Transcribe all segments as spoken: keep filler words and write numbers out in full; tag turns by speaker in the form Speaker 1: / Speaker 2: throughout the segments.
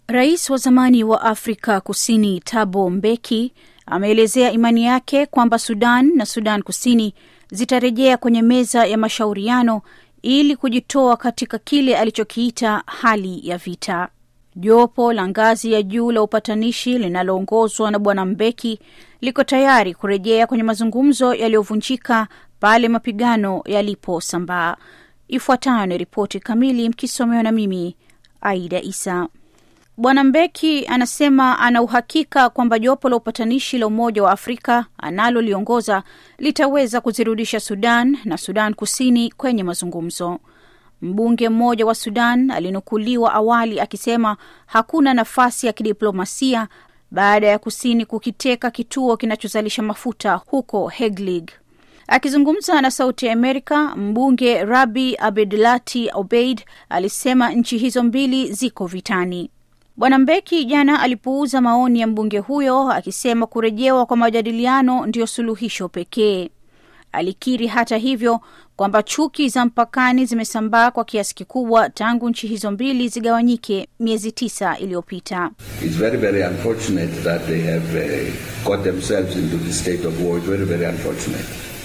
Speaker 1: Rais wa zamani wa Afrika Kusini Thabo Mbeki ameelezea imani yake kwamba Sudan na Sudan Kusini zitarejea kwenye meza ya mashauriano ili kujitoa katika kile alichokiita hali ya vita. Jopo la ngazi ya juu la upatanishi linaloongozwa na Bwana Mbeki liko tayari kurejea kwenye mazungumzo yaliyovunjika pale mapigano yaliposambaa. Ifuatayo ni ripoti kamili mkisomewa na mimi Aida Isa. Bwana Mbeki anasema ana uhakika kwamba jopo la upatanishi la Umoja wa Afrika analoliongoza litaweza kuzirudisha Sudan na Sudan Kusini kwenye mazungumzo. Mbunge mmoja wa Sudan alinukuliwa awali akisema hakuna nafasi ya kidiplomasia baada ya Kusini kukiteka kituo kinachozalisha mafuta huko Heglig. Akizungumza na Sauti ya Amerika, mbunge Rabi Abdelati Obeid alisema nchi hizo mbili ziko vitani. Bwana Mbeki jana alipuuza maoni ya mbunge huyo akisema kurejewa kwa majadiliano ndio suluhisho pekee. Alikiri hata hivyo kwamba chuki za mpakani zimesambaa kwa kiasi kikubwa tangu nchi hizo mbili zigawanyike miezi tisa iliyopita.
Speaker 2: It's very very unfortunate that they have uh, got themselves into the state of war. It's very very unfortunate.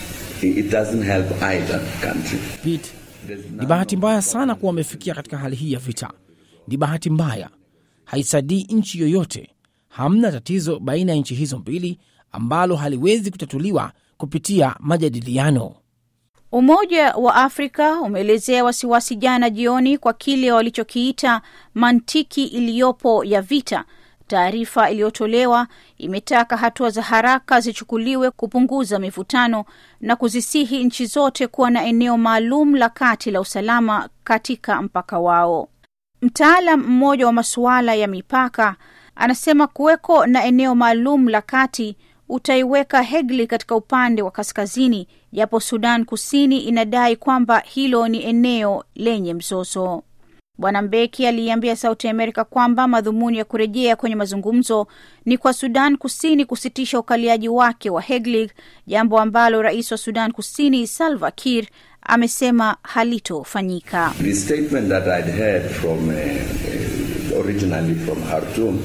Speaker 2: It doesn't help either country.
Speaker 3: Pete, ni bahati mbaya sana kuwa wamefikia katika hali hii ya vita. Ni bahati mbaya. Haisaidii nchi yoyote. Hamna tatizo baina ya nchi hizo mbili ambalo haliwezi kutatuliwa kupitia majadiliano.
Speaker 1: Umoja wa Afrika umeelezea wasiwasi jana jioni kwa kile walichokiita mantiki iliyopo ya vita. Taarifa iliyotolewa imetaka hatua za haraka zichukuliwe kupunguza mivutano na kuzisihi nchi zote kuwa na eneo maalum la kati la usalama katika mpaka wao. Mtaalam mmoja wa masuala ya mipaka anasema kuweko na eneo maalum la kati utaiweka Heglig katika upande wa kaskazini, japo Sudan Kusini inadai kwamba hilo ni eneo lenye mzozo. Bwana Mbeki aliambia Sauti ya Amerika kwamba madhumuni ya kurejea kwenye mazungumzo ni kwa Sudan Kusini kusitisha ukaliaji wake wa Heglig, jambo ambalo rais wa Sudan Kusini Salva Kiir amesema halitofanyika.
Speaker 2: The statement that I'd heard from uh, uh, originally from Khartoum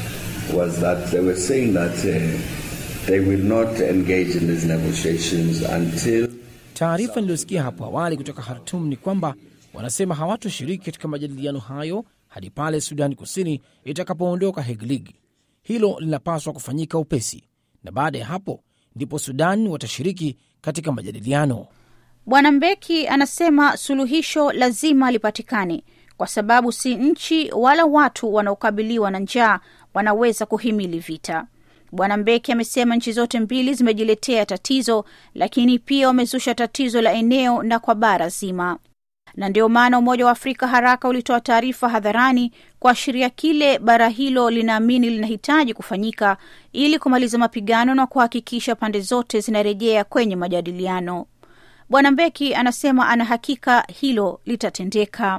Speaker 2: was that they were saying that uh, they will not engage in these negotiations until.
Speaker 3: Taarifa niliyosikia hapo awali kutoka Khartoum ni kwamba wanasema hawatoshiriki katika majadiliano hayo hadi pale Sudan Kusini itakapoondoka Heglig. Hilo linapaswa kufanyika upesi, na baada ya hapo ndipo Sudan watashiriki katika majadiliano.
Speaker 1: Bwana Mbeki anasema suluhisho lazima lipatikane kwa sababu si nchi wala watu wanaokabiliwa na njaa wanaweza kuhimili vita. Bwana Mbeki amesema nchi zote mbili zimejiletea tatizo, lakini pia wamezusha tatizo la eneo na kwa bara zima. Na ndio maana Umoja wa Afrika haraka ulitoa taarifa hadharani kuashiria kile bara hilo linaamini linahitaji kufanyika ili kumaliza mapigano na kuhakikisha pande zote zinarejea kwenye majadiliano. Bwana Mbeki anasema ana hakika hilo litatendeka.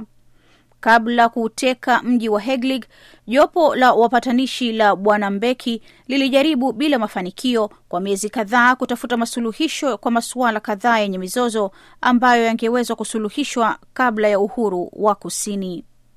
Speaker 1: Kabla kuuteka mji wa Heglig, jopo la wapatanishi la Bwana Mbeki lilijaribu bila mafanikio kwa miezi kadhaa kutafuta masuluhisho kwa masuala kadhaa yenye mizozo ambayo yangewezwa kusuluhishwa kabla ya uhuru wa Kusini.